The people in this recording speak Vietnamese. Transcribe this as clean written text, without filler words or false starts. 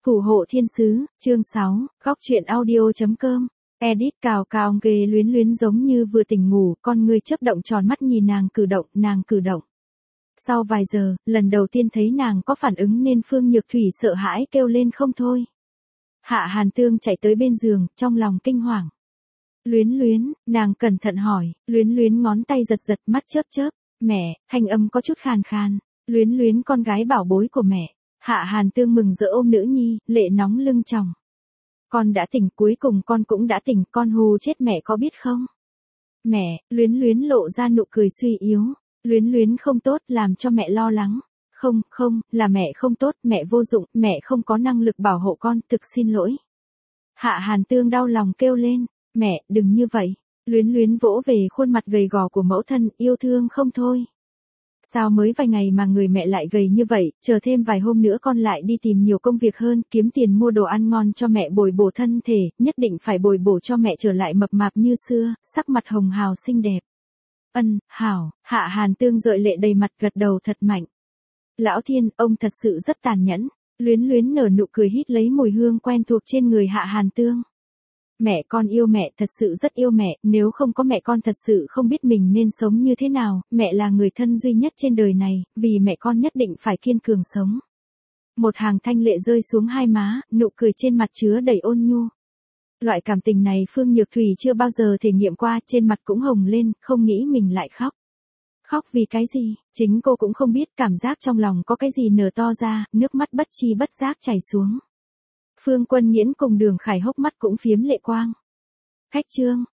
Thủ hộ thiên sứ, chương 6, góc truyện audio.com. Edit cào cào ghê luyến luyến giống như vừa tỉnh ngủ, con ngươi chớp động tròn mắt nhìn nàng cử động. Sau vài giờ, lần đầu tiên thấy nàng có phản ứng nên Phương Nhược Thủy sợ hãi kêu lên không thôi. Hạ Hàn Tương chạy tới bên giường, trong lòng kinh hoàng. Luyến luyến, nàng cẩn thận hỏi, luyến luyến ngón tay giật giật mắt chớp, mẹ, thanh âm có chút khàn khàn, luyến luyến con gái bảo bối của mẹ. Hạ Hàn Tương mừng rỡ ôm nữ nhi, lệ nóng lưng tròng. Con đã tỉnh, cuối cùng con cũng đã tỉnh, con hù chết mẹ có biết không? Mẹ, luyến luyến lộ ra nụ cười suy yếu, luyến luyến không tốt làm cho mẹ lo lắng. Không, là mẹ không tốt, mẹ vô dụng, mẹ không có năng lực bảo hộ con, thực xin lỗi. Hạ Hàn Tương đau lòng kêu lên, mẹ, đừng như vậy. Luyến luyến vỗ về khuôn mặt gầy gò của mẫu thân, yêu thương không thôi. Sao mới vài ngày mà người mẹ lại gầy như vậy, chờ thêm vài hôm nữa con lại đi tìm nhiều công việc hơn, kiếm tiền mua đồ ăn ngon cho mẹ bồi bổ thân thể, nhất định phải bồi bổ cho mẹ trở lại mập mạp như xưa, sắc mặt hồng hào xinh đẹp. Hảo, Hạ Hàn Tương rọi lệ đầy mặt gật đầu thật mạnh. Lão Thiên, ông thật sự rất tàn nhẫn. Luyến luyến nở nụ cười hít lấy mùi hương quen thuộc trên người Hạ Hàn Tương. Mẹ con yêu mẹ, thật sự rất yêu mẹ, nếu không có mẹ con thật sự không biết mình nên sống như thế nào, mẹ là người thân duy nhất trên đời này, vì mẹ con nhất định phải kiên cường sống. Một hàng thanh lệ rơi xuống hai má, nụ cười trên mặt chứa đầy ôn nhu. Loại cảm tình này Phương Nhược Thủy chưa bao giờ thể nghiệm qua, trên mặt cũng hồng lên, không nghĩ mình lại khóc. Khóc vì cái gì, chính cô cũng không biết, cảm giác trong lòng có cái gì nở to ra, nước mắt bất chi bất giác chảy xuống. Phương Quân Nghiễn cùng Đường Khải hốc mắt cũng phiếm lệ quang. Khách chương,